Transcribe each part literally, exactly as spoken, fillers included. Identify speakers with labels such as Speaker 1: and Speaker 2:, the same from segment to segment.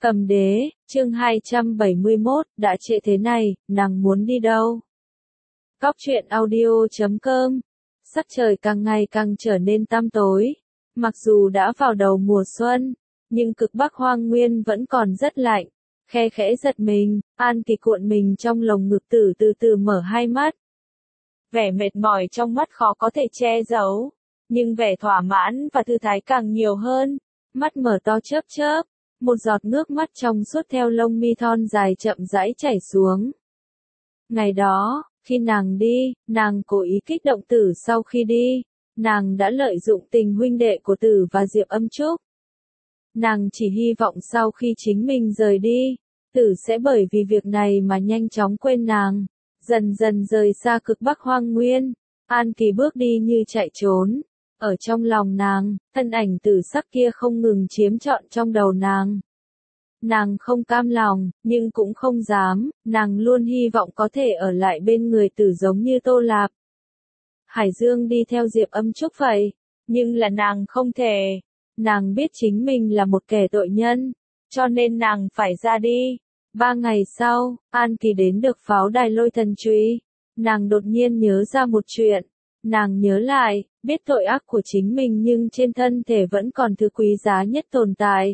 Speaker 1: Cầm đế, chương hai trăm bảy mươi mốt, đã trễ thế này, nàng muốn đi đâu? Góc truyện audio chấm com. Sắc trời càng ngày càng trở nên tăm tối. Mặc dù đã vào đầu mùa xuân, nhưng cực Bắc hoang nguyên vẫn còn rất lạnh. Khe khẽ giật mình, An Kỳ cuộn mình trong lồng ngực Tử từ từ mở hai mắt. Vẻ mệt mỏi trong mắt khó có thể che giấu, nhưng vẻ thỏa mãn và thư thái càng nhiều hơn. Mắt mở to chớp chớp, một giọt nước mắt trong suốt theo lông mi thon dài chậm rãi chảy xuống. Ngày đó, khi nàng đi, nàng cố ý kích động Tử sau khi đi, nàng đã lợi dụng tình huynh đệ của Tử và Diệp Âm Trúc. Nàng chỉ hy vọng sau khi chính mình rời đi, Tử sẽ bởi vì việc này mà nhanh chóng quên nàng, dần dần rời xa cực Bắc hoang nguyên. An Kỳ bước đi như chạy trốn. Ở trong lòng nàng, thân ảnh Tử sắc kia không ngừng chiếm trọn trong đầu nàng. Nàng không cam lòng, nhưng cũng không dám, nàng luôn hy vọng có thể ở lại bên người Tử giống như Tô Lạp. Hải Dương đi theo Diệp Âm Trúc vậy, nhưng là nàng không thể. Nàng biết chính mình là một kẻ tội nhân, cho nên nàng phải ra đi. Ba ngày sau, An Kỳ đến được pháo đài Lôi Thần Trụy. Nàng đột nhiên nhớ ra một chuyện. Nàng nhớ lại, biết tội ác của chính mình nhưng trên thân thể vẫn còn thứ quý giá nhất tồn tại.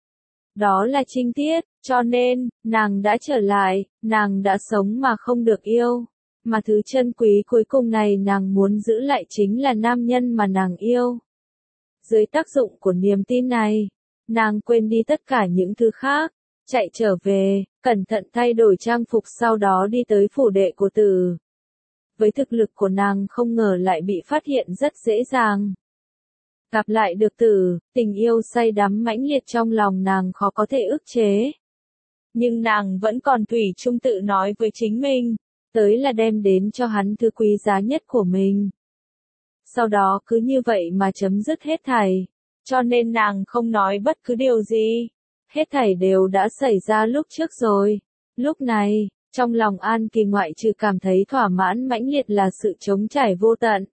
Speaker 1: Đó là trinh tiết, cho nên, nàng đã trở lại, nàng đã sống mà không được yêu. Mà thứ chân quý cuối cùng này nàng muốn giữ lại chính là nam nhân mà nàng yêu. Dưới tác dụng của niềm tin này, nàng quên đi tất cả những thứ khác, chạy trở về, cẩn thận thay đổi trang phục sau đó đi tới phủ đệ của Tử. Với thực lực của nàng không ngờ lại bị phát hiện rất dễ dàng. Gặp lại được Tử, tình yêu say đắm mãnh liệt trong lòng nàng khó có thể ức chế. Nhưng nàng vẫn còn thủy chung tự nói với chính mình, tới là đem đến cho hắn thứ quý giá nhất của mình. Sau đó cứ như vậy mà chấm dứt hết thảy, cho nên nàng không nói bất cứ điều gì. Hết thảy đều đã xảy ra lúc trước rồi. Lúc này, trong lòng An Kỳ ngoại trừ cảm thấy thỏa mãn mãnh liệt là sự trống trải vô tận.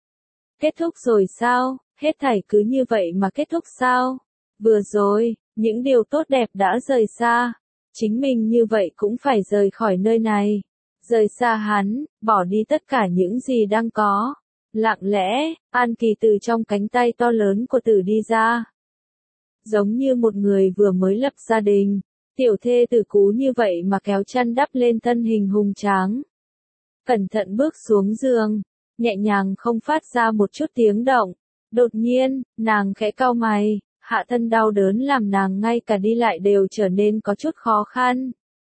Speaker 1: Kết thúc rồi sao? Hết thảy cứ như vậy mà kết thúc sao? Vừa rồi, những điều tốt đẹp đã rời xa. Chính mình như vậy cũng phải rời khỏi nơi này. Rời xa hắn, bỏ đi tất cả những gì đang có. Lặng lẽ, An Kỳ từ trong cánh tay to lớn của Tử đi ra. Giống như một người vừa mới lập gia đình. Tiểu thê tử cú như vậy mà kéo chăn đắp lên thân hình hùng tráng. Cẩn thận bước xuống giường, nhẹ nhàng không phát ra một chút tiếng động. Đột nhiên, nàng khẽ cau mày, hạ thân đau đớn làm nàng ngay cả đi lại đều trở nên có chút khó khăn.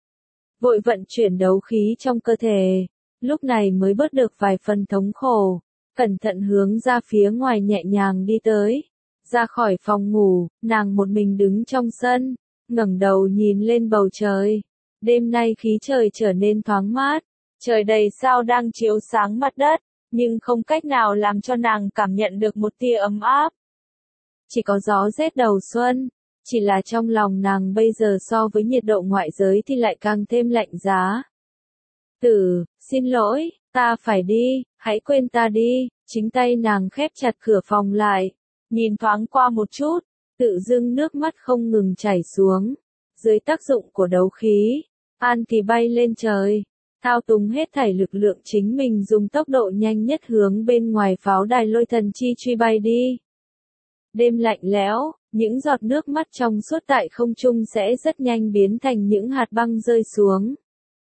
Speaker 1: Vội vận chuyển đấu khí trong cơ thể, lúc này mới bớt được vài phần thống khổ, cẩn thận hướng ra phía ngoài nhẹ nhàng đi tới. Ra khỏi phòng ngủ, nàng một mình đứng trong sân, ngẩng đầu nhìn lên bầu trời. Đêm nay khí trời trở nên thoáng mát, trời đầy sao đang chiếu sáng mặt đất, nhưng không cách nào làm cho nàng cảm nhận được một tia ấm áp. Chỉ có gió rét đầu xuân, chỉ là trong lòng nàng bây giờ so với nhiệt độ ngoại giới thì lại càng thêm lạnh giá. Tử, xin lỗi, ta phải đi, hãy quên ta đi. Chính tay nàng khép chặt cửa phòng lại, nhìn thoáng qua một chút, tự dưng nước mắt không ngừng chảy xuống. Dưới tác dụng của đấu khí, An Kỳ bay lên trời, thao túng hết thảy lực lượng chính mình dùng tốc độ nhanh nhất hướng bên ngoài pháo đài Lôi Thần Chi truy bay đi. Đêm lạnh lẽo, những giọt nước mắt trong suốt tại không trung sẽ rất nhanh biến thành những hạt băng rơi xuống.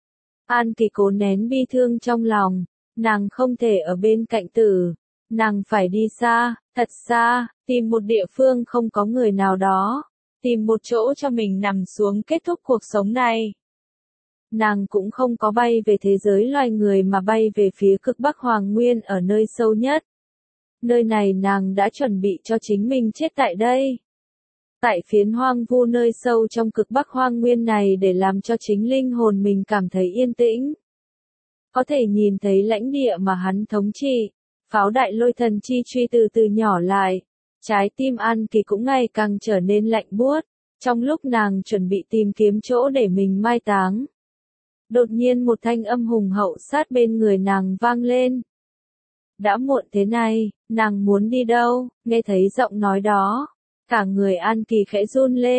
Speaker 1: An Kỳ cố nén bi thương trong lòng, nàng không thể ở bên cạnh Tử, nàng phải đi xa, thật xa, tìm một địa phương không có người nào đó, tìm một chỗ cho mình nằm xuống kết thúc cuộc sống này. Nàng cũng không có bay về thế giới loài người mà bay về phía cực Bắc hoang nguyên ở nơi sâu nhất. Nơi này nàng đã chuẩn bị cho chính mình chết tại đây. Tại phiến hoang vu nơi sâu trong cực Bắc hoang nguyên này để làm cho chính linh hồn mình cảm thấy yên tĩnh. Có thể nhìn thấy lãnh địa mà hắn thống trị, pháo đại Lôi Thần Chi truy từ từ nhỏ lại. Trái tim An Kỳ cũng ngày càng trở nên lạnh buốt, trong lúc nàng chuẩn bị tìm kiếm chỗ để mình mai táng. Đột nhiên một thanh âm hùng hậu sát bên người nàng vang lên. Đã muộn thế này, nàng muốn đi đâu? Nghe thấy giọng nói đó, cả người An Kỳ khẽ run lên,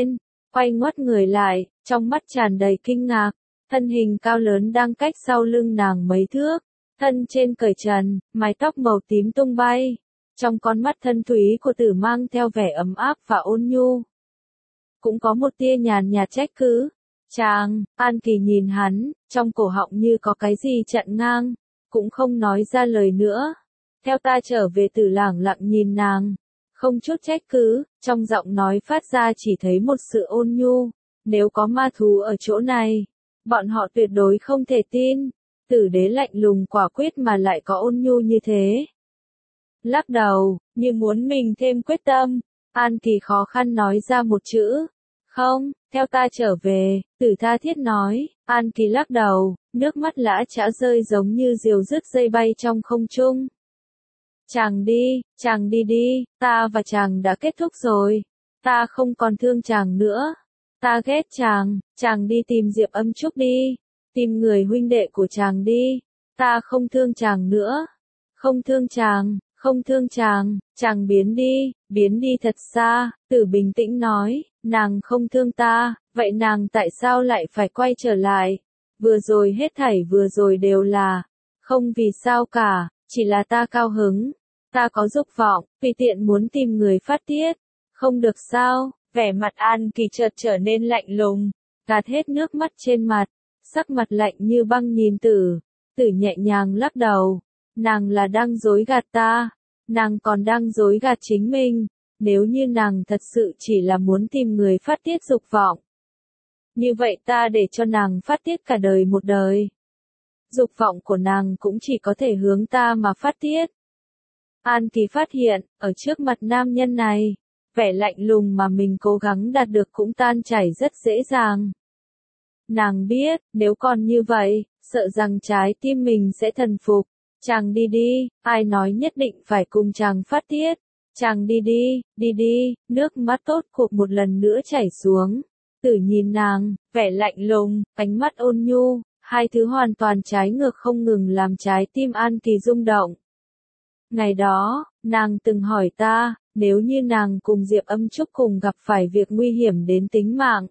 Speaker 1: quay ngoắt người lại, trong mắt tràn đầy kinh ngạc, thân hình cao lớn đang cách sau lưng nàng mấy thước, thân trên cởi trần, mái tóc màu tím tung bay, trong con mắt thân thúy của Tử mang theo vẻ ấm áp và ôn nhu. Cũng có một tia nhàn nhạt trách cứ. Chàng, An Kỳ nhìn hắn, trong cổ họng như có cái gì chặn ngang, cũng không nói ra lời nữa. Theo ta trở về. Tử lẳng lặng nhìn nàng, không chút trách cứ, trong giọng nói phát ra chỉ thấy một sự ôn nhu. Nếu có ma thú ở chỗ này, bọn họ tuyệt đối không thể tin. Tử đế lạnh lùng quả quyết mà lại có ôn nhu như thế. Lắc đầu, như muốn mình thêm quyết tâm, An Kỳ khó khăn nói ra một chữ. Không, theo ta trở về, Tử tha thiết nói. An Kỳ lắc đầu, nước mắt lã chã rơi giống như diều dứt dây bay trong không trung. Chàng đi, chàng đi đi, ta và chàng đã kết thúc rồi. Ta không còn thương chàng nữa. Ta ghét chàng, chàng đi tìm Diệp Âm Trúc đi. Tìm người huynh đệ của chàng đi. Ta không thương chàng nữa. Không thương chàng, không thương chàng, chàng biến đi, biến đi thật xa. Tử bình tĩnh nói, nàng không thương ta, vậy nàng tại sao lại phải quay trở lại? Vừa rồi hết thảy vừa rồi đều là, không vì sao cả, chỉ là ta cao hứng. Ta có dục vọng, tùy tiện muốn tìm người phát tiết. Không được sao? Vẻ mặt An Kỳ chợt trở nên lạnh lùng, gạt hết nước mắt trên mặt, sắc mặt lạnh như băng nhìn Tử. Tử nhẹ nhàng lắc đầu, nàng là đang dối gạt ta, nàng còn đang dối gạt chính mình. Nếu như nàng thật sự chỉ là muốn tìm người phát tiết dục vọng, như vậy ta để cho nàng phát tiết cả đời một đời. Dục vọng của nàng cũng chỉ có thể hướng ta mà phát tiết. An Kỳ phát hiện, ở trước mặt nam nhân này, vẻ lạnh lùng mà mình cố gắng đạt được cũng tan chảy rất dễ dàng. Nàng biết, nếu còn như vậy, sợ rằng trái tim mình sẽ thần phục. Chàng đi đi, ai nói nhất định phải cùng chàng phát tiết. Chàng đi đi, đi đi, nước mắt tốt cuộc một lần nữa chảy xuống. Tử nhìn nàng, vẻ lạnh lùng, ánh mắt ôn nhu, hai thứ hoàn toàn trái ngược không ngừng làm trái tim An Kỳ rung động. Ngày đó, nàng từng hỏi ta, nếu như nàng cùng Diệp Âm Trúc cùng gặp phải việc nguy hiểm đến tính mạng,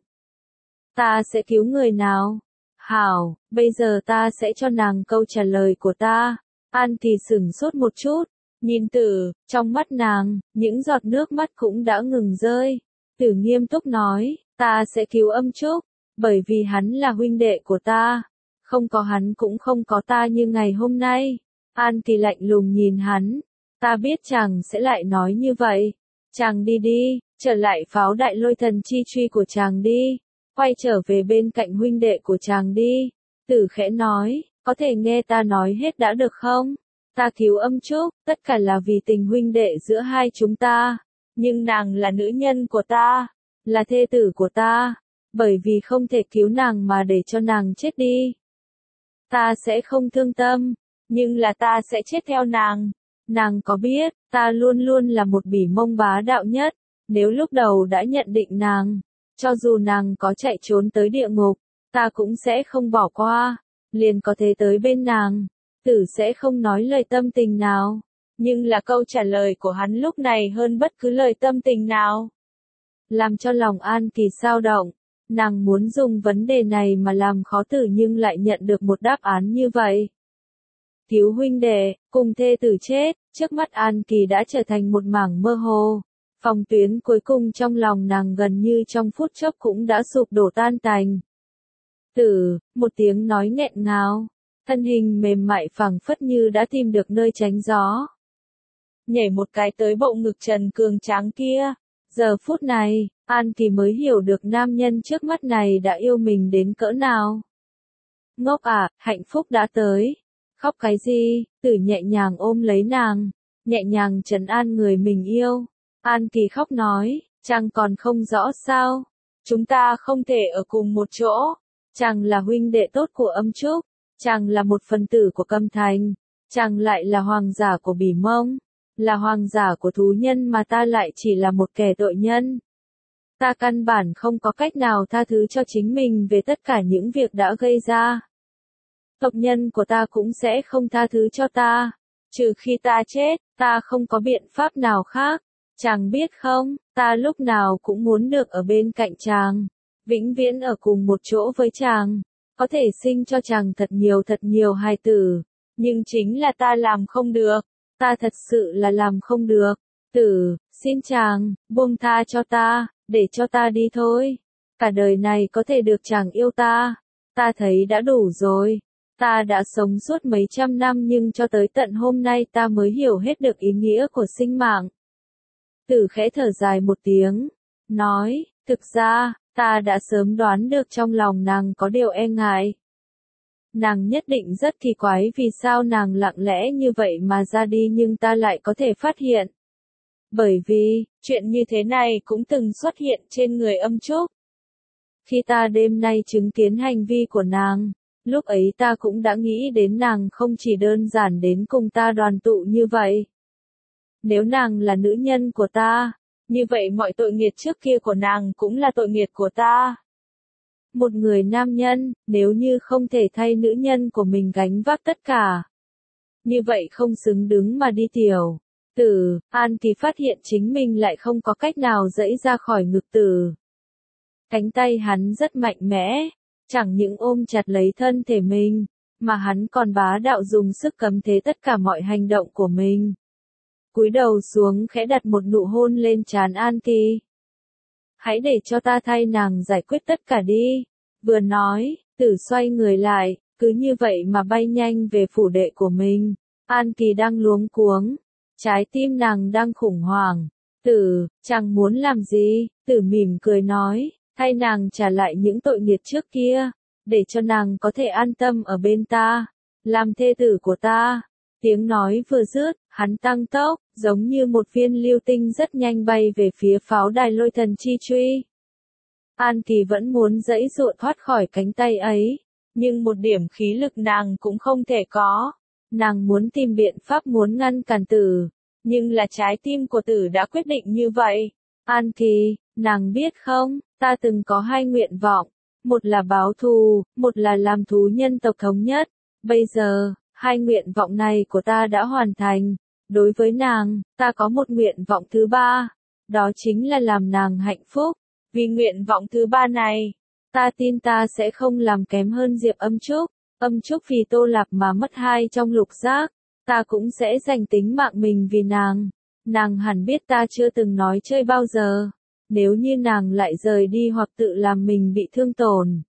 Speaker 1: ta sẽ cứu người nào? Hảo, bây giờ ta sẽ cho nàng câu trả lời của ta. An Kỳ sửng sốt một chút, nhìn Tử, trong mắt nàng, những giọt nước mắt cũng đã ngừng rơi. Tử nghiêm túc nói, ta sẽ cứu Âm Trúc, bởi vì hắn là huynh đệ của ta. Không có hắn cũng không có ta như ngày hôm nay. An Kỳ lạnh lùng nhìn hắn, ta biết chàng sẽ lại nói như vậy. Chàng đi đi, trở lại pháo đại lôi thần chi truy của chàng đi, quay trở về bên cạnh huynh đệ của chàng đi. Tử khẽ nói, có thể nghe ta nói hết đã được không? Ta cứu Âm Trúc, tất cả là vì tình huynh đệ giữa hai chúng ta. Nhưng nàng là nữ nhân của ta, là thê tử của ta, bởi vì không thể cứu nàng mà để cho nàng chết đi. Ta sẽ không thương tâm, nhưng là ta sẽ chết theo nàng. Nàng có biết, ta luôn luôn là một bỉ mông bá đạo nhất, nếu lúc đầu đã nhận định nàng, cho dù nàng có chạy trốn tới địa ngục, ta cũng sẽ không bỏ qua, liền có thể tới bên nàng. Tử sẽ không nói lời tâm tình nào, nhưng là câu trả lời của hắn lúc này hơn bất cứ lời tâm tình nào. Làm cho lòng An Kỳ dao động, nàng muốn dùng vấn đề này mà làm khó Tử nhưng lại nhận được một đáp án như vậy. Cứu huynh đệ, cùng thê tử chết, trước mắt An Kỳ đã trở thành một mảng mơ hồ. Phòng tuyến cuối cùng trong lòng nàng gần như trong phút chốc cũng đã sụp đổ tan tành. Tử, một tiếng nói nghẹn ngào, thân hình mềm mại phẳng phất như đã tìm được nơi tránh gió. Nhảy một cái tới bộ ngực trần cường tráng kia. Giờ phút này, An Kỳ mới hiểu được nam nhân trước mắt này đã yêu mình đến cỡ nào. Ngốc à, hạnh phúc đã tới. Khóc cái gì? Tử nhẹ nhàng ôm lấy nàng, nhẹ nhàng trấn an người mình yêu. An Kỳ khóc nói, chàng còn không rõ sao? Chúng ta không thể ở cùng một chỗ. Chàng là huynh đệ tốt của Âm Trúc, chàng là một phần tử của Câm Thành, chàng lại là hoàng giả của Bỉ Mông, là hoàng giả của thú nhân mà ta lại chỉ là một kẻ tội nhân. Ta căn bản không có cách nào tha thứ cho chính mình về tất cả những việc đã gây ra. Tộc nhân của ta cũng sẽ không tha thứ cho ta, trừ khi ta chết, ta không có biện pháp nào khác. Chàng biết không, ta lúc nào cũng muốn được ở bên cạnh chàng, vĩnh viễn ở cùng một chỗ với chàng, có thể sinh cho chàng thật nhiều thật nhiều hài tử, nhưng chính là ta làm không được, ta thật sự là làm không được. Tử, xin chàng, buông tha cho ta, để cho ta đi thôi. Cả đời này có thể được chàng yêu ta, ta thấy đã đủ rồi. Ta đã sống suốt mấy trăm năm nhưng cho tới tận hôm nay ta mới hiểu hết được ý nghĩa của sinh mạng. Tử khẽ thở dài một tiếng, nói, thực ra, ta đã sớm đoán được trong lòng nàng có điều e ngại. Nàng nhất định rất kỳ quái vì sao nàng lặng lẽ như vậy mà ra đi nhưng ta lại có thể phát hiện. Bởi vì, chuyện như thế này cũng từng xuất hiện trên người Âm Trúc. Khi ta đêm nay chứng kiến hành vi của nàng, lúc ấy ta cũng đã nghĩ đến nàng không chỉ đơn giản đến cùng ta đoàn tụ như vậy. Nếu nàng là nữ nhân của ta, như vậy mọi tội nghiệt trước kia của nàng cũng là tội nghiệt của ta. Một người nam nhân, nếu như không thể thay nữ nhân của mình gánh vác tất cả, như vậy không xứng đứng mà đi tiểu. Tử, An Kỳ phát hiện chính mình lại không có cách nào giãy ra khỏi ngực Tử. Cánh tay hắn rất mạnh mẽ, chẳng những ôm chặt lấy thân thể mình, mà hắn còn bá đạo dùng sức cấm thế tất cả mọi hành động của mình. Cúi đầu xuống khẽ đặt một nụ hôn lên trán An Kỳ. Hãy để cho ta thay nàng giải quyết tất cả đi. Vừa nói, Tử xoay người lại, cứ như vậy mà bay nhanh về phủ đệ của mình. An Kỳ đang luống cuống, trái tim nàng đang khủng hoảng. Tử, chàng muốn làm gì? Tử mỉm cười nói, thay nàng trả lại những tội nghiệt trước kia, để cho nàng có thể an tâm ở bên ta, làm thê tử của ta. Tiếng nói vừa dứt, hắn tăng tốc, giống như một viên lưu tinh rất nhanh bay về phía pháo đài lôi thần chi truy. An Kỳ vẫn muốn giãy giụa thoát khỏi cánh tay ấy, nhưng một điểm khí lực nàng cũng không thể có. Nàng muốn tìm biện pháp muốn ngăn cản Tử, nhưng là trái tim của Tử đã quyết định như vậy. An Kỳ, nàng biết không, ta từng có hai nguyện vọng, một là báo thù, một là làm thú nhân tộc thống nhất. Bây giờ, hai nguyện vọng này của ta đã hoàn thành. Đối với nàng, ta có một nguyện vọng thứ ba, đó chính là làm nàng hạnh phúc. Vì nguyện vọng thứ ba này, ta tin ta sẽ không làm kém hơn Diệp Âm Trúc. Âm Trúc vì Tô Lạp mà mất hai trong lục giác, ta cũng sẽ dành tính mạng mình vì nàng. Nàng hẳn biết ta chưa từng nói chơi bao giờ. Nếu như nàng lại rời đi hoặc tự làm mình bị thương tổn,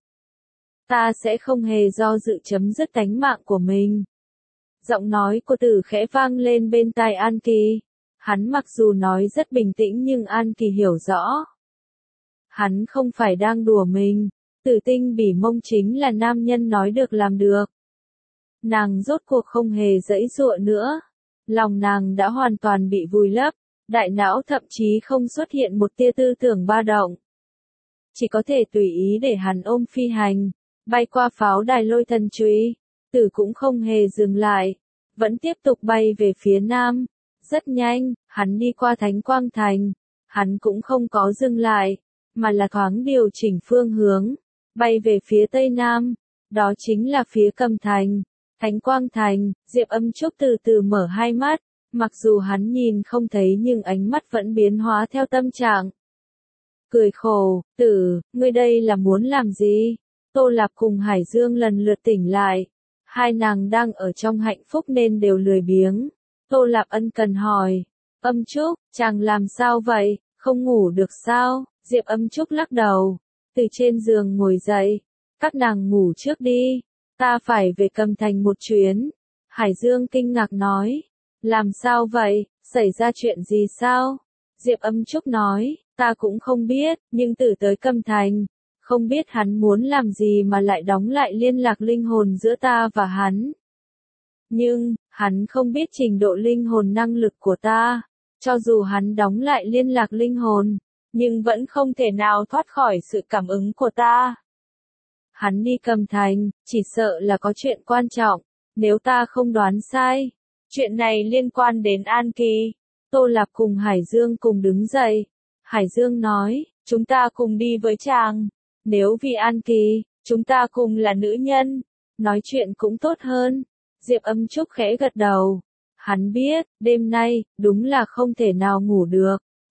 Speaker 1: ta sẽ không hề do dự chấm dứt tánh mạng của mình. Giọng nói của Tử khẽ vang lên bên tai An Kỳ. Hắn mặc dù nói rất bình tĩnh nhưng An Kỳ hiểu rõ. Hắn không phải đang đùa mình. Tử Tinh Bỉ Mông chính là nam nhân nói được làm được. Nàng rốt cuộc không hề giãy giụa nữa. Lòng nàng đã hoàn toàn bị vùi lấp. Đại não thậm chí không xuất hiện một tia tư tưởng ba động. Chỉ có thể tùy ý để hắn ôm phi hành, bay qua pháo đài lôi thần truy. Tử cũng không hề dừng lại, vẫn tiếp tục bay về phía nam. Rất nhanh, hắn đi qua Thánh Quang Thành. Hắn cũng không có dừng lại, mà là thoáng điều chỉnh phương hướng, bay về phía tây nam. Đó chính là phía Cầm Thành. Thánh Quang Thành. Diệp Âm Trúc từ từ mở hai mắt. Mặc dù hắn nhìn không thấy nhưng ánh mắt vẫn biến hóa theo tâm trạng. Cười khổ, Tử, ngươi đây là muốn làm gì? Tô Lạp cùng Hải Dương lần lượt tỉnh lại. Hai nàng đang ở trong hạnh phúc nên đều lười biếng. Tô Lạp ân cần hỏi, Âm Trúc, chàng làm sao vậy, không ngủ được sao? Diệp Âm Trúc lắc đầu, từ trên giường ngồi dậy, các nàng ngủ trước đi, ta phải về Cầm Thành một chuyến. Hải Dương kinh ngạc nói, làm sao vậy, xảy ra chuyện gì sao? Diệp Âm Trúc nói, ta cũng không biết, nhưng Tử tới Cầm Thành, không biết hắn muốn làm gì mà lại đóng lại liên lạc linh hồn giữa ta và hắn. Nhưng, hắn không biết trình độ linh hồn năng lực của ta, cho dù hắn đóng lại liên lạc linh hồn, nhưng vẫn không thể nào thoát khỏi sự cảm ứng của ta. Hắn đi Cầm Thành, chỉ sợ là có chuyện quan trọng, nếu ta không đoán sai. Chuyện này liên quan đến An Kỳ. Tô Lạp cùng Hải Dương cùng đứng dậy. Hải Dương nói, chúng ta cùng đi với chàng. Nếu vì An Kỳ, chúng ta cùng là nữ nhân, nói chuyện cũng tốt hơn. Diệp Âm Trúc khẽ gật đầu. Hắn biết, đêm nay, đúng là không thể nào ngủ được.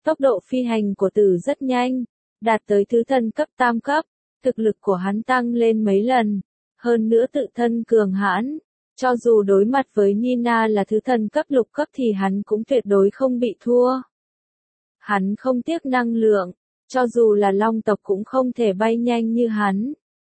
Speaker 1: Tốc độ phi hành của Tử rất nhanh, đạt tới thứ thần cấp tam cấp, thực lực của hắn tăng lên mấy lần, hơn nữa tự thân cường hãn, cho dù đối mặt với Nina là thứ thần cấp lục cấp thì hắn cũng tuyệt đối không bị thua. Hắn không tiếc năng lượng, cho dù là long tộc cũng không thể bay nhanh như hắn.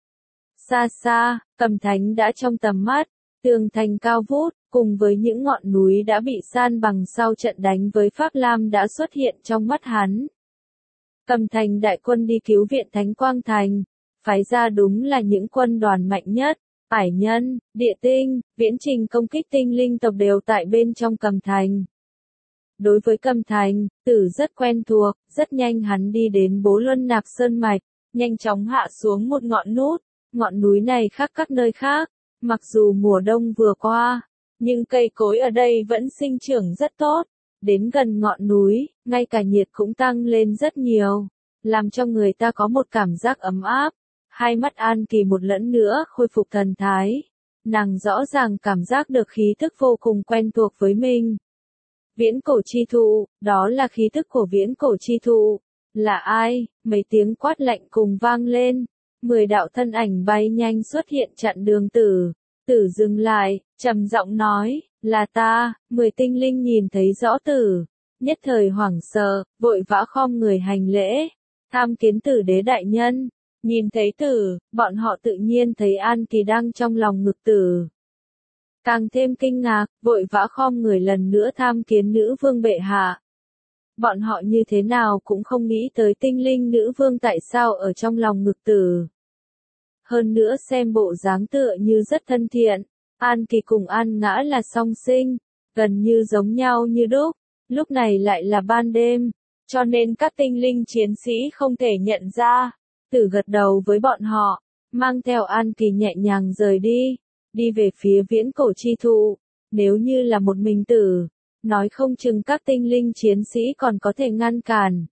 Speaker 1: Xa xa, Cầm Thánh đã trong tầm mắt, tường thành cao vút, cùng với những ngọn núi đã bị san bằng sau trận đánh với Pháp Lam đã xuất hiện trong mắt hắn. Cầm Thành đại quân đi cứu viện Thánh Quang Thành, phái ra đúng là những quân đoàn mạnh nhất, Ải Nhân, Địa Tinh, viễn trình công kích tinh linh tộc đều tại bên trong Cầm Thành. Đối với Cầm Thành, Tử rất quen thuộc, rất nhanh hắn đi đến Bố Luân Nạp Sơn Mạch, nhanh chóng hạ xuống một ngọn nút, ngọn núi này khác các nơi khác, mặc dù mùa đông vừa qua, nhưng cây cối ở đây vẫn sinh trưởng rất tốt, đến gần ngọn núi, ngay cả nhiệt cũng tăng lên rất nhiều, làm cho người ta có một cảm giác ấm áp. Hai mắt An Kỳ một lần nữa khôi phục thần thái, nàng rõ ràng cảm giác được khí thức vô cùng quen thuộc với mình. Viễn cổ chi thụ, đó là khí thức của viễn cổ chi thụ. Là ai? Mấy tiếng quát lạnh cùng vang lên. Mười đạo thân ảnh bay nhanh xuất hiện chặn đường Tử. Tử dừng lại, trầm giọng nói, là ta. Mười tinh linh nhìn thấy rõ Tử, nhất thời hoảng sợ, vội vã khom người hành lễ. Tham kiến Tử đế đại nhân. Nhìn thấy Tử, bọn họ tự nhiên thấy An Kỳ đang trong lòng ngực Tử. Càng thêm kinh ngạc, vội vã khom người lần nữa tham kiến nữ vương bệ hạ. Bọn họ như thế nào cũng không nghĩ tới tinh linh nữ vương tại sao ở trong lòng ngực Tử. Hơn nữa xem bộ dáng tựa như rất thân thiện, An Kỳ cùng An Ngã là song sinh, gần như giống nhau như đúc, lúc này lại là ban đêm, cho nên các tinh linh chiến sĩ không thể nhận ra. Tử gật đầu với bọn họ, mang theo An Kỳ nhẹ nhàng rời đi, đi về phía viễn cổ chi thụ. Nếu như là một mình Tử, nói không chừng các tinh linh chiến sĩ còn có thể ngăn cản.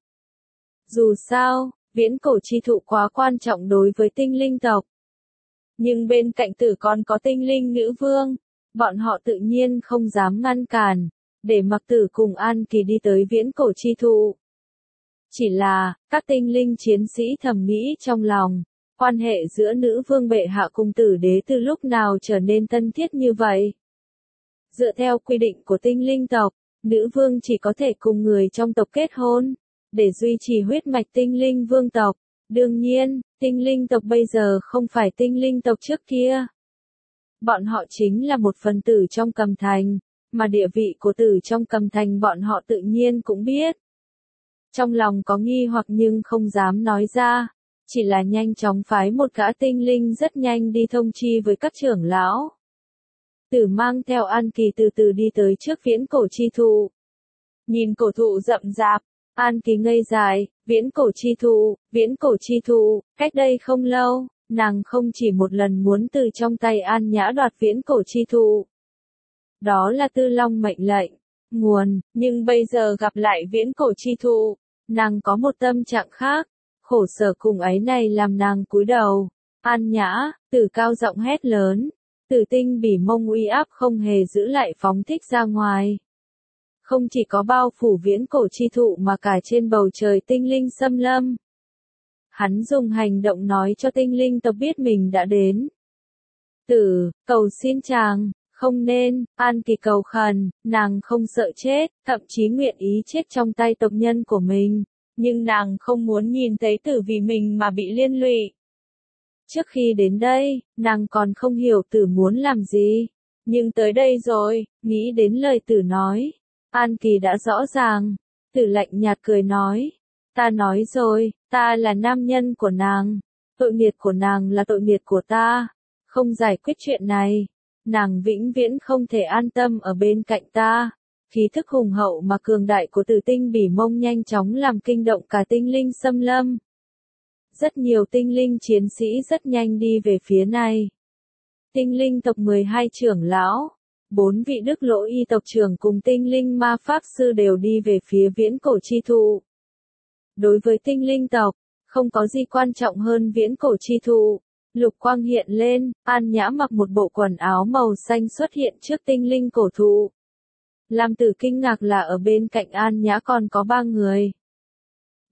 Speaker 1: Dù sao, viễn cổ chi thụ quá quan trọng đối với tinh linh tộc. Nhưng bên cạnh Tử còn có tinh linh nữ vương, bọn họ tự nhiên không dám ngăn cản, để mặc Tử cùng An Kỳ đi tới viễn cổ chi thụ. Chỉ là, các tinh linh chiến sĩ thầm nghĩ trong lòng, quan hệ giữa nữ vương bệ hạ cùng Tử đế từ lúc nào trở nên thân thiết như vậy. Dựa theo quy định của tinh linh tộc, nữ vương chỉ có thể cùng người trong tộc kết hôn, để duy trì huyết mạch tinh linh vương tộc. Đương nhiên, tinh linh tộc bây giờ không phải tinh linh tộc trước kia. Bọn họ chính là một phần tử trong Cầm Thành, mà địa vị của Tử trong Cầm Thành bọn họ tự nhiên cũng biết. Trong lòng có nghi hoặc nhưng không dám nói ra, chỉ là nhanh chóng phái một gã tinh linh rất nhanh đi thông chi với các trưởng lão. Tử mang theo An Kỳ từ từ đi tới trước viễn cổ chi thụ. Nhìn cổ thụ rậm rạp, An Kỳ ngây dại, viễn cổ chi thụ, viễn cổ chi thụ, cách đây không lâu, nàng không chỉ một lần muốn từ trong tay An Nhã đoạt viễn cổ chi thụ. Đó là Tư Long mệnh lệnh, nguồn, nhưng bây giờ gặp lại viễn cổ chi thụ, nàng có một tâm trạng khác, khổ sở cùng ấy này làm nàng cúi đầu. An Nhã, Tử cao giọng hét lớn, Tử tinh bỉ mông uy áp không hề giữ lại phóng thích ra ngoài. Không chỉ có bao phủ viễn cổ chi thụ mà cả trên bầu trời tinh linh xâm lâm. Hắn dùng hành động nói cho tinh linh tộc biết mình đã đến. Tử, cầu xin chàng, không nên. An Kỳ cầu khẩn, nàng không sợ chết, thậm chí nguyện ý chết trong tay tộc nhân của mình, nhưng nàng không muốn nhìn thấy Tử vì mình mà bị liên lụy. Trước khi đến đây, nàng còn không hiểu Tử muốn làm gì, nhưng tới đây rồi, nghĩ đến lời Tử nói, An Kỳ đã rõ ràng. Tử lạnh nhạt cười nói, ta nói rồi, ta là nam nhân của nàng, tội nghiệp của nàng là tội nghiệp của ta, không giải quyết chuyện này, nàng vĩnh viễn không thể an tâm ở bên cạnh ta. Khí thức hùng hậu mà cường đại của Tử tinh bỉ mông nhanh chóng làm kinh động cả tinh linh xâm lâm. Rất nhiều tinh linh chiến sĩ rất nhanh đi về phía này. Tinh linh tộc mười hai trưởng lão, bốn vị đức lỗ y tộc trưởng cùng tinh linh ma pháp sư đều đi về phía viễn cổ chi thụ. Đối với tinh linh tộc, không có gì quan trọng hơn viễn cổ chi thụ. Lục quang hiện lên, An Nhã mặc một bộ quần áo màu xanh xuất hiện trước tinh linh cổ thụ. Làm Tử kinh ngạc là ở bên cạnh An Nhã còn có ba người.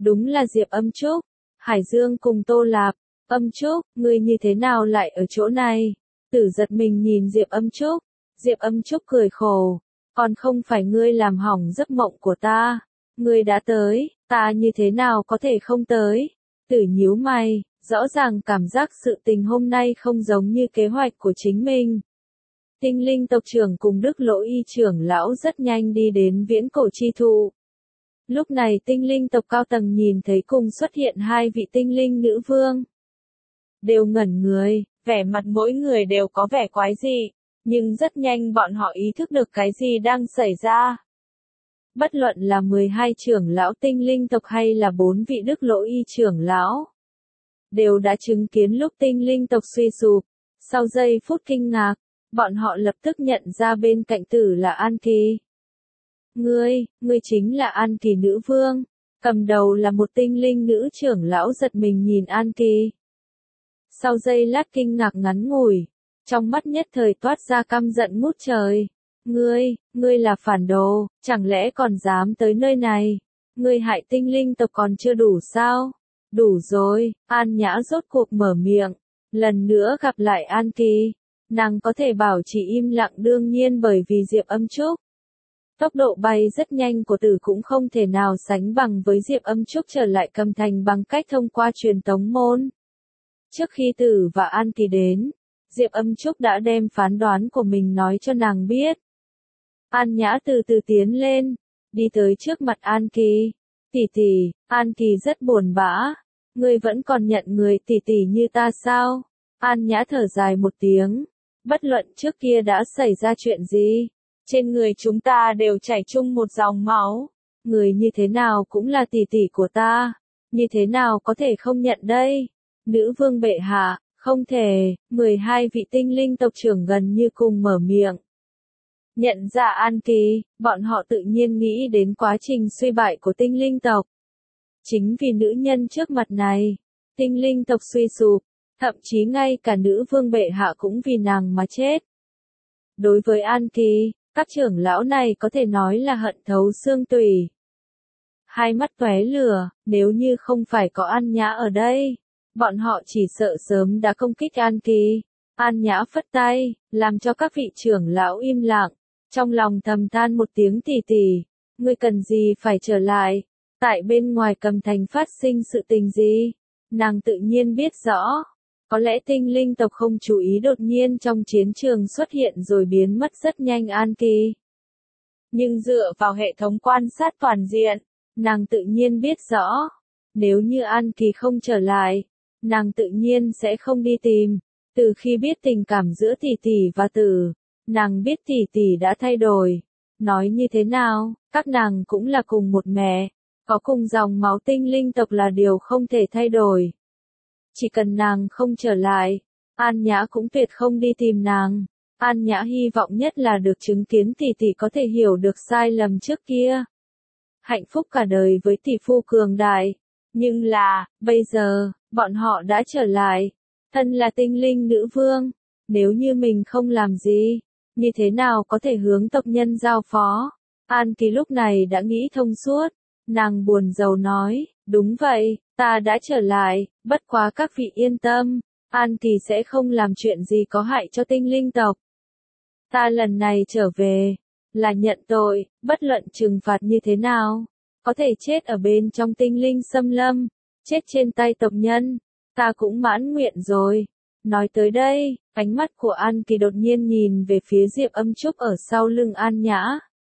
Speaker 1: đúng là Diệp Âm Trúc, Hải Dương cùng Tô Lạp. Âm Trúc, ngươi như thế nào lại ở chỗ này? Tử giật mình nhìn Diệp Âm Trúc. Diệp Âm Trúc cười khổ, còn không phải ngươi làm hỏng giấc mộng của ta. Ngươi đã tới, ta như thế nào có thể không tới? Tử nhíu mày, rõ ràng cảm giác sự tình hôm nay không giống như kế hoạch của chính mình. Tinh linh tộc trưởng cùng Đức Lỗ Y trưởng lão rất nhanh đi đến viễn cổ chi thụ. Lúc này tinh linh tộc cao tầng nhìn thấy cùng xuất hiện hai vị tinh linh nữ vương. Đều ngẩn người, vẻ mặt mỗi người đều có vẻ quái dị, nhưng rất nhanh bọn họ ý thức được cái gì đang xảy ra. Bất luận là mười hai trưởng lão tinh linh tộc hay là bốn vị Đức Lỗ Y trưởng lão, đều đã chứng kiến lúc tinh linh tộc suy sụp. Sau giây phút kinh ngạc, bọn họ lập tức nhận ra bên cạnh Tử là An Kỳ. Ngươi, ngươi chính là An Kỳ nữ vương. Cầm đầu là một tinh linh nữ trưởng lão giật mình nhìn An Kỳ. Sau giây lát kinh ngạc ngắn ngủi, trong mắt nhất thời toát ra căm giận ngút trời. Ngươi, ngươi là phản đồ, chẳng lẽ còn dám tới nơi này? Ngươi hại tinh linh tộc còn chưa đủ sao? Đủ rồi, An Nhã rốt cuộc mở miệng. Lần nữa gặp lại An Kỳ, nàng có thể bảo trì im lặng đương nhiên bởi vì Diệp Âm Trúc. Tốc độ bay rất nhanh của Tử cũng không thể nào sánh bằng với Diệp Âm Trúc trở lại Cầm Thành bằng cách thông qua truyền tống môn. Trước khi Tử và An Kỳ đến, Diệp Âm Trúc đã đem phán đoán của mình nói cho nàng biết. An Nhã từ từ tiến lên, đi tới trước mặt An Kỳ. Tỷ tỷ, An Kỳ rất buồn bã. Ngươi vẫn còn nhận người tỷ tỷ như ta sao? An Nhã thở dài một tiếng. Bất luận trước kia đã xảy ra chuyện gì, trên người chúng ta đều chảy chung một dòng máu. Người như thế nào cũng là tỷ tỷ của ta. Như thế nào có thể không nhận đây? Nữ vương bệ hạ, không thể. mười hai vị tinh linh tộc trưởng gần như cùng mở miệng. Nhận ra An Kỳ, bọn họ tự nhiên nghĩ đến quá trình suy bại của tinh linh tộc. Chính vì nữ nhân trước mặt này, tinh linh tộc suy sụp, thậm chí ngay cả nữ vương bệ hạ cũng vì nàng mà chết. Đối với An Kỳ, các trưởng lão này có thể nói là hận thấu xương tủy. Hai mắt tóe lửa, nếu như không phải có An Nhã ở đây, bọn họ chỉ sợ sớm đã công kích An Kỳ. An Nhã phất tay, làm cho các vị trưởng lão im lặng, trong lòng thầm than một tiếng tỷ tỷ, ngươi cần gì phải trở lại, tại bên ngoài Cầm Thành phát sinh sự tình gì, nàng tự nhiên biết rõ. Có lẽ tinh linh tộc không chú ý đột nhiên trong chiến trường xuất hiện rồi biến mất rất nhanh An Kỳ. Nhưng dựa vào hệ thống quan sát toàn diện, nàng tự nhiên biết rõ, nếu như An Kỳ không trở lại, nàng tự nhiên sẽ không đi tìm. Từ khi biết tình cảm giữa tỷ tỷ và Tử, nàng biết tỷ tỷ đã thay đổi. Nói như thế nào, các nàng cũng là cùng một mẹ, có cùng dòng máu tinh linh tộc là điều không thể thay đổi. Chỉ cần nàng không trở lại, An Nhã cũng tuyệt không đi tìm nàng. An Nhã hy vọng nhất là được chứng kiến tỷ tỷ có thể hiểu được sai lầm trước kia. Hạnh phúc cả đời với tỷ phu cường đại. Nhưng là, bây giờ, bọn họ đã trở lại. Thân là tinh linh nữ vương, nếu như mình không làm gì, như thế nào có thể hướng tộc nhân giao phó? An Kỳ lúc này đã nghĩ thông suốt, nàng buồn rầu nói, đúng vậy, ta đã trở lại, bất quá các vị yên tâm, An Kỳ sẽ không làm chuyện gì có hại cho tinh linh tộc. Ta lần này trở về, là nhận tội, bất luận trừng phạt như thế nào, có thể chết ở bên trong tinh linh xâm lâm, chết trên tay tộc nhân, ta cũng mãn nguyện rồi. Nói tới đây, ánh mắt của An Kỳ đột nhiên nhìn về phía Diệp Âm Trúc ở sau lưng An Nhã.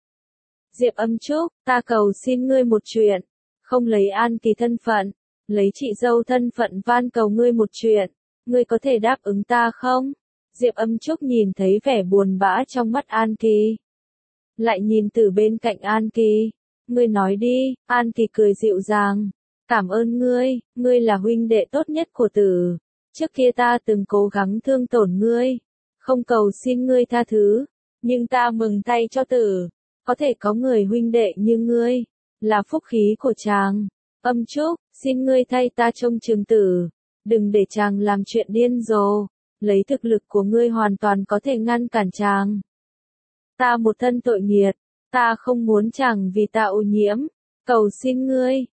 Speaker 1: Diệp Âm Trúc, ta cầu xin ngươi một chuyện, không lấy An Kỳ thân phận, lấy chị dâu thân phận van cầu ngươi một chuyện, ngươi có thể đáp ứng ta không? Diệp Âm Trúc nhìn thấy vẻ buồn bã trong mắt An Kỳ, lại nhìn từ bên cạnh An Kỳ, ngươi nói đi. An Kỳ cười dịu dàng, cảm ơn ngươi, ngươi là huynh đệ tốt nhất của Tử. Trước kia ta từng cố gắng thương tổn ngươi, không cầu xin ngươi tha thứ, nhưng ta mừng thay cho Tử, có thể có người huynh đệ như ngươi, là phúc khí của chàng. Âm Trúc, xin ngươi thay ta trông chừng Tử, đừng để chàng làm chuyện điên rồ, lấy thực lực của ngươi hoàn toàn có thể ngăn cản chàng. Ta một thân tội nghiệt, ta không muốn chàng vì ta ô nhiễm, cầu xin ngươi.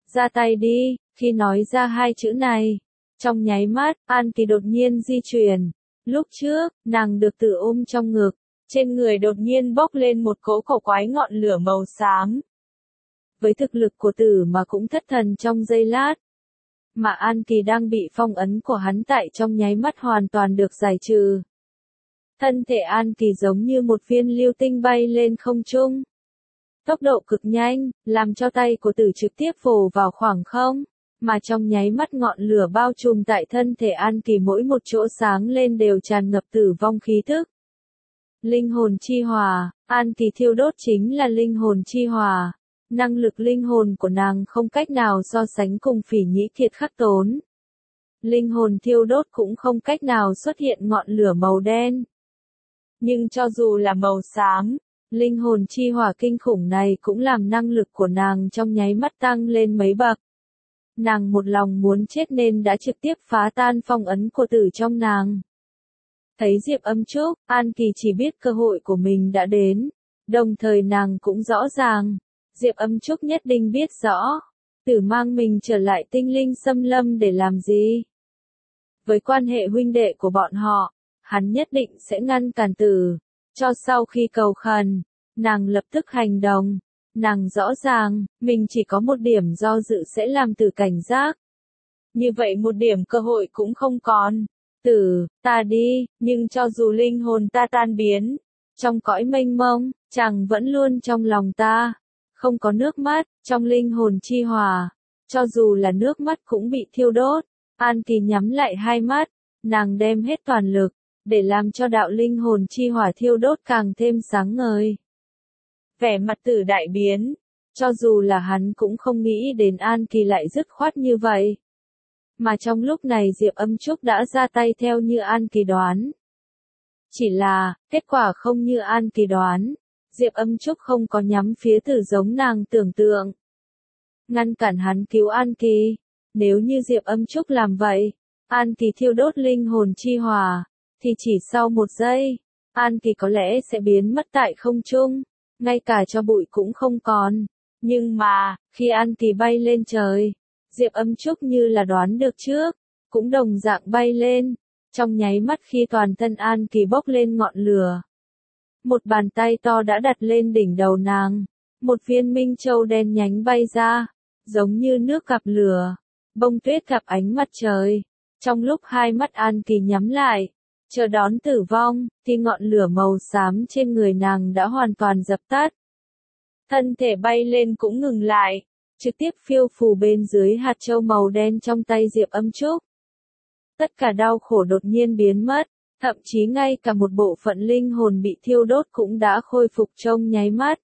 Speaker 1: ra tay đi, khi nói ra hai chữ này. Trong nháy mắt, An Kỳ đột nhiên di chuyển. Lúc trước, nàng được tự ôm trong ngực, trên người đột nhiên bốc lên một cỗ cổ quái ngọn lửa màu xám. Với thực lực của tử mà cũng thất thần trong giây lát. Mà An Kỳ đang bị phong ấn của hắn tại trong nháy mắt hoàn toàn được giải trừ. Thân thể An Kỳ giống như một viên lưu tinh bay lên không trung. Tốc độ cực nhanh, làm cho tay của tử trực tiếp vồ vào khoảng không, mà trong nháy mắt ngọn lửa bao trùm tại thân thể An Kỳ mỗi một chỗ sáng lên đều tràn ngập tử vong khí thức. Linh hồn chi hỏa, An Kỳ thiêu đốt chính là linh hồn chi hỏa. Năng lực linh hồn của nàng không cách nào so sánh cùng Phỉ Nhĩ Thiệt Khắc Tốn. Linh hồn thiêu đốt cũng không cách nào xuất hiện ngọn lửa màu đen. Nhưng cho dù là màu xám, linh hồn chi hỏa kinh khủng này cũng làm năng lực của nàng trong nháy mắt tăng lên mấy bậc. Nàng một lòng muốn chết nên đã trực tiếp phá tan phong ấn của tử trong nàng. Thấy Diệp Âm Trúc, An Kỳ chỉ biết cơ hội của mình đã đến, đồng thời nàng cũng rõ ràng, Diệp Âm Trúc nhất định biết rõ, tử mang mình trở lại tinh linh xâm lâm để làm gì. Với quan hệ huynh đệ của bọn họ, hắn nhất định sẽ ngăn cản tử, cho sau khi cầu khẩn, nàng lập tức hành động. Nàng rõ ràng, mình chỉ có một điểm do dự sẽ làm tử cảnh giác. Như vậy một điểm cơ hội cũng không còn. Tử, ta đi, nhưng cho dù linh hồn ta tan biến, trong cõi mênh mông, chàng vẫn luôn trong lòng ta. Không có nước mắt, trong linh hồn chi hỏa, cho dù là nước mắt cũng bị thiêu đốt. An Kỳ nhắm lại hai mắt, nàng đem hết toàn lực, để làm cho đạo linh hồn chi hỏa thiêu đốt càng thêm sáng ngời. Vẻ mặt tử đại biến, cho dù là hắn cũng không nghĩ đến An Kỳ lại dứt khoát như vậy. Mà trong lúc này Diệp Âm Trúc đã ra tay theo như An Kỳ đoán. Chỉ là, kết quả không như An Kỳ đoán, Diệp Âm Trúc không có nhắm phía tử giống nàng tưởng tượng. Ngăn cản hắn cứu An Kỳ, nếu như Diệp Âm Trúc làm vậy, An Kỳ thiêu đốt linh hồn chi hỏa, thì chỉ sau một giây, An Kỳ có lẽ sẽ biến mất tại không trung. Ngay cả cho bụi cũng không còn. Nhưng mà, khi An Kỳ bay lên trời, Diệp Âm Trúc như là đoán được trước, cũng đồng dạng bay lên, trong nháy mắt khi toàn thân An Kỳ bốc lên ngọn lửa. Một bàn tay to đã đặt lên đỉnh đầu nàng, một viên minh châu đen nhánh bay ra, giống như nước gặp lửa, bông tuyết gặp ánh mặt trời. Trong lúc hai mắt An Kỳ nhắm lại, chờ đón tử vong, thì ngọn lửa màu xám trên người nàng đã hoàn toàn dập tắt. Thân thể bay lên cũng ngừng lại, trực tiếp phiêu phù bên dưới hạt châu màu đen trong tay Diệp Âm Trúc. Tất cả đau khổ đột nhiên biến mất, thậm chí ngay cả một bộ phận linh hồn bị thiêu đốt cũng đã khôi phục trong nháy mắt.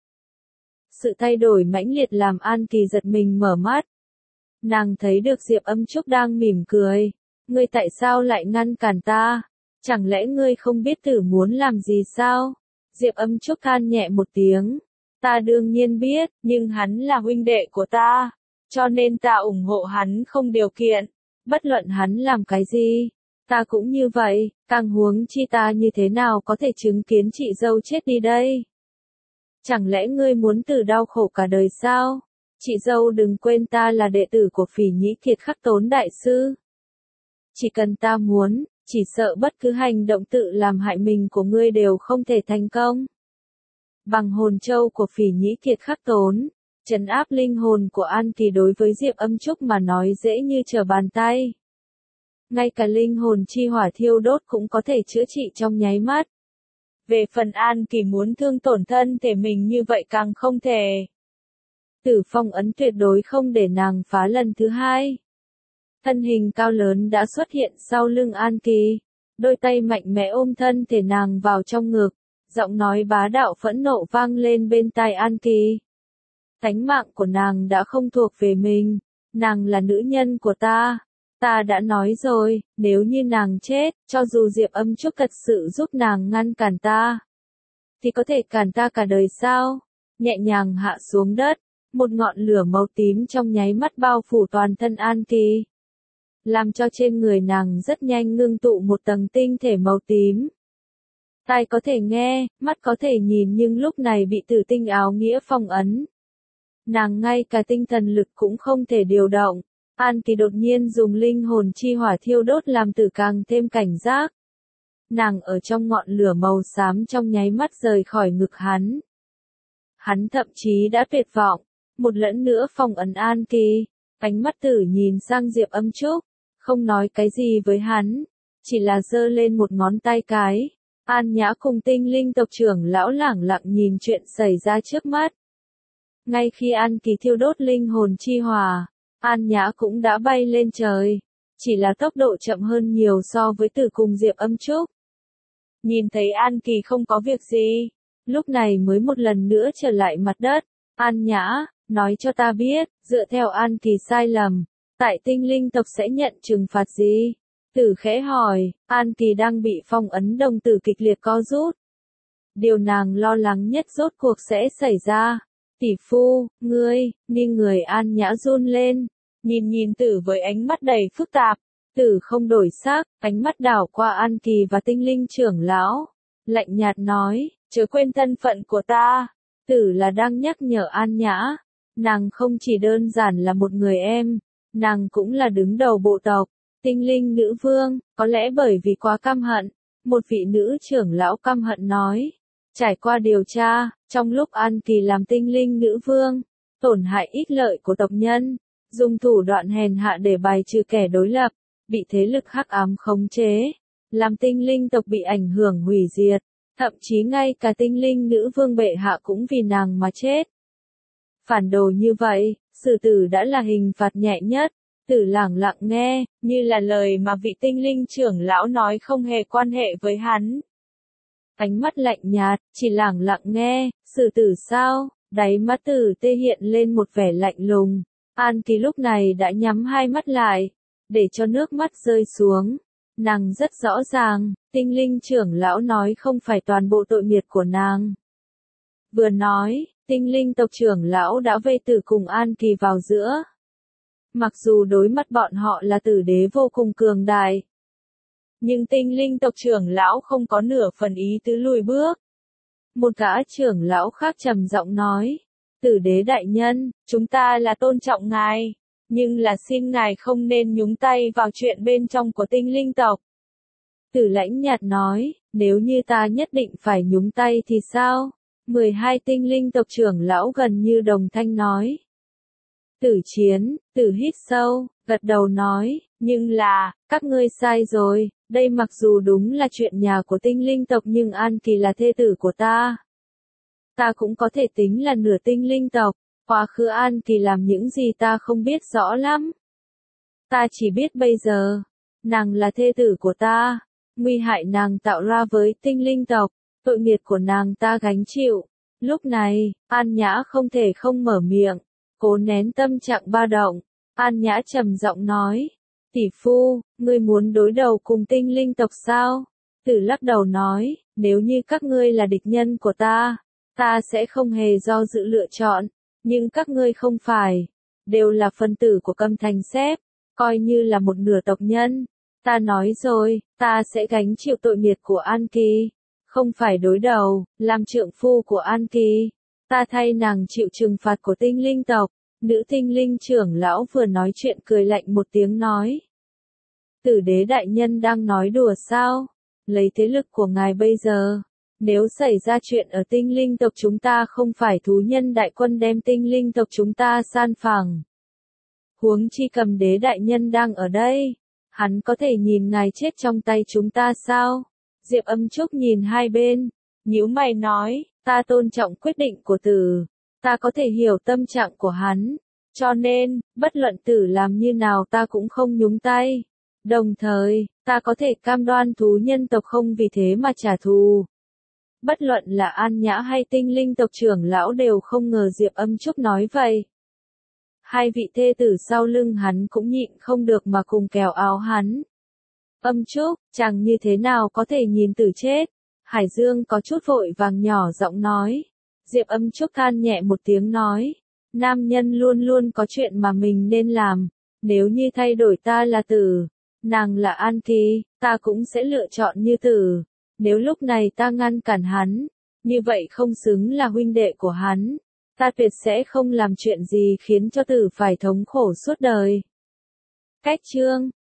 Speaker 1: Sự thay đổi mãnh liệt làm An Kỳ giật mình mở mắt. Nàng thấy được Diệp Âm Trúc đang mỉm cười. Ngươi tại sao lại ngăn cản ta? Chẳng lẽ ngươi không biết tử muốn làm gì sao? Diệp Âm Trúc than nhẹ một tiếng. Ta đương nhiên biết, nhưng hắn là huynh đệ của ta, cho nên ta ủng hộ hắn không điều kiện. Bất luận hắn làm cái gì, ta cũng như vậy, càng huống chi ta như thế nào có thể chứng kiến chị dâu chết đi đây? Chẳng lẽ ngươi muốn tử đau khổ cả đời sao? Chị dâu đừng quên ta là đệ tử của Phỉ Nhĩ Thiệt Khắc Tốn đại sư. Chỉ cần ta muốn, chỉ sợ bất cứ hành động tự làm hại mình của ngươi đều không thể thành công. Bằng hồn châu của Phỉ Nhĩ Thiệt Khắc Tốn, trấn áp linh hồn của An Kỳ đối với Diệp Âm Trúc mà nói dễ như trở bàn tay. Ngay cả linh hồn chi hỏa thiêu đốt cũng có thể chữa trị trong nháy mắt. Về phần An Kỳ muốn thương tổn thân thể mình như vậy càng không thể. Tử phong ấn tuyệt đối không để nàng phá lần thứ hai. Thân hình cao lớn đã xuất hiện sau lưng An Kỳ, đôi tay mạnh mẽ ôm thân thể nàng vào trong ngực, giọng nói bá đạo phẫn nộ vang lên bên tai An Kỳ. Tánh mạng của nàng đã không thuộc về mình, nàng là nữ nhân của ta. Ta đã nói rồi, nếu như nàng chết, cho dù Diệp Âm Trúc thật sự giúp nàng ngăn cản ta, thì có thể cản ta cả đời sao? Nhẹ nhàng hạ xuống đất, một ngọn lửa màu tím trong nháy mắt bao phủ toàn thân An Kỳ, làm cho trên người nàng rất nhanh ngưng tụ một tầng tinh thể màu tím. Tai có thể nghe, mắt có thể nhìn nhưng lúc này bị tử tinh áo nghĩa phong ấn. nàng ngay cả tinh thần lực cũng không thể điều động. An Kỳ đột nhiên dùng linh hồn chi hỏa thiêu đốt làm Tử càng thêm cảnh giác. Nàng ở trong ngọn lửa màu xám trong nháy mắt rời khỏi ngực hắn. Hắn thậm chí đã tuyệt vọng, một lần nữa phong ấn An Kỳ, ánh mắt Tử nhìn sang Diệp Âm Trúc, không nói cái gì với hắn, chỉ là giơ lên một ngón tay cái. An Nhã cùng Tinh Linh tộc trưởng lão lẳng lặng nhìn chuyện xảy ra trước mắt. Ngay khi An Kỳ thiêu đốt linh hồn chi hỏa, An Nhã cũng đã bay lên trời, chỉ là tốc độ chậm hơn nhiều so với Tử cùng Diệp Âm Trúc. Nhìn thấy An Kỳ không có việc gì, lúc này mới một lần nữa trở lại mặt đất. An Nhã, nói cho ta biết, dựa theo An Kỳ sai lầm, tại Tinh Linh tộc sẽ nhận trừng phạt gì? Tử khẽ hỏi. An Kỳ đang bị phong ấn đồng tử kịch liệt co rút. Điều nàng lo lắng nhất rốt cuộc sẽ xảy ra. Tỷ phu, ngươi, nhưng người An Nhã run lên, nhìn nhìn Tử với ánh mắt đầy phức tạp. Tử không đổi sắc, ánh mắt đảo qua An Kỳ và Tinh Linh trưởng lão, lạnh nhạt nói, chớ quên thân phận của ta. Tử là đang nhắc nhở An Nhã, nàng không chỉ đơn giản là một người em, nàng cũng là đứng đầu bộ tộc, Tinh Linh nữ vương. Có lẽ bởi vì quá căm hận, một vị nữ trưởng lão căm hận nói, trải qua điều tra, trong lúc An Kỳ làm Tinh Linh nữ vương, tổn hại ích lợi của tộc nhân, dùng thủ đoạn hèn hạ để bài trừ kẻ đối lập, bị thế lực hắc ám khống chế, làm Tinh Linh tộc bị ảnh hưởng hủy diệt, thậm chí ngay cả Tinh Linh nữ vương bệ hạ cũng vì nàng mà chết. Phản đồ như vậy, xử tử đã là hình phạt nhẹ nhất. Tử lẳng lặng nghe, như là lời mà vị Tinh Linh trưởng lão nói không hề quan hệ với hắn. Ánh mắt lạnh nhạt, chỉ lẳng lặng nghe, xử tử sao? Đáy mắt Tử tê hiện lên một vẻ lạnh lùng. An Kỳ lúc này đã nhắm hai mắt lại, để cho nước mắt rơi xuống. Nàng rất rõ ràng, Tinh Linh trưởng lão nói không phải toàn bộ tội nghiệp của nàng. Vừa nói, Tinh Linh tộc trưởng lão đã vây Tử cùng An Kỳ vào giữa. Mặc dù đối mặt bọn họ là Tử đế vô cùng cường đại, nhưng Tinh Linh tộc trưởng lão không có nửa phần ý tứ lùi bước. Một gã trưởng lão khác trầm giọng nói, Tử đế đại nhân, chúng ta là tôn trọng ngài, nhưng là xin ngài không nên nhúng tay vào chuyện bên trong của Tinh Linh tộc. Tử lãnh nhạt nói, nếu như ta nhất định phải nhúng tay thì sao? mười hai Tinh Linh tộc trưởng lão gần như đồng thanh nói. Tử Chiến, Tử hít sâu, gật đầu nói, nhưng là, các ngươi sai rồi, đây mặc dù đúng là chuyện nhà của Tinh Linh tộc nhưng An Kỳ là thê tử của ta. Ta cũng có thể tính là nửa Tinh Linh tộc, quá khứ An Kỳ làm những gì ta không biết rõ lắm. Ta chỉ biết bây giờ, nàng là thê tử của ta, nguy hại nàng tạo ra với Tinh Linh tộc, tội nghiệp của nàng ta gánh chịu. Lúc này, An Nhã không thể không mở miệng. Cố nén tâm trạng ba động, An Nhã trầm giọng nói, tỷ phu, ngươi muốn đối đầu cùng Tinh Linh tộc sao? Tử lắc đầu nói, nếu như các ngươi là địch nhân của ta, ta sẽ không hề do dự lựa chọn, nhưng các ngươi không phải, đều là phân tử của Câm Thành Xếp, coi như là một nửa tộc nhân. Ta nói rồi, ta sẽ gánh chịu tội nghiệp của An Kỳ, không phải đối đầu, làm trượng phu của An Kỳ. Ta thay nàng chịu trừng phạt của Tinh Linh tộc. Nữ Tinh Linh trưởng lão vừa nói chuyện cười lạnh một tiếng nói. Tử đế đại nhân đang nói đùa sao? Lấy thế lực của ngài bây giờ, nếu xảy ra chuyện ở Tinh Linh tộc chúng ta không phải thú nhân đại quân đem Tinh Linh tộc chúng ta san phẳng. Huống chi Cầm đế đại nhân đang ở đây, hắn có thể nhìn ngài chết trong tay chúng ta sao? Diệp Âm Trúc nhìn hai bên, nhíu mày nói, ta tôn trọng quyết định của Tử, ta có thể hiểu tâm trạng của hắn, cho nên, bất luận Tử làm như nào ta cũng không nhúng tay. Đồng thời, ta có thể cam đoan thú nhân tộc không vì thế mà trả thù. Bất luận là An Nhã hay Tinh Linh tộc trưởng lão đều không ngờ Diệp Âm Trúc nói vậy. Hai vị thê tử sau lưng hắn cũng nhịn không được mà cùng kéo áo hắn. Âm Trúc, chàng như thế nào có thể nhìn Tử chết? Hải Dương có chút vội vàng nhỏ giọng nói. Diệp Âm Trúc than nhẹ một tiếng nói. Nam nhân luôn luôn có chuyện mà mình nên làm. Nếu như thay đổi ta là Tử, nàng là An Kỳ, ta cũng sẽ lựa chọn như Tử. Nếu lúc này ta ngăn cản hắn, như vậy không xứng là huynh đệ của hắn. Ta tuyệt sẽ không làm chuyện gì khiến cho tử phải thống khổ suốt đời. Cách chương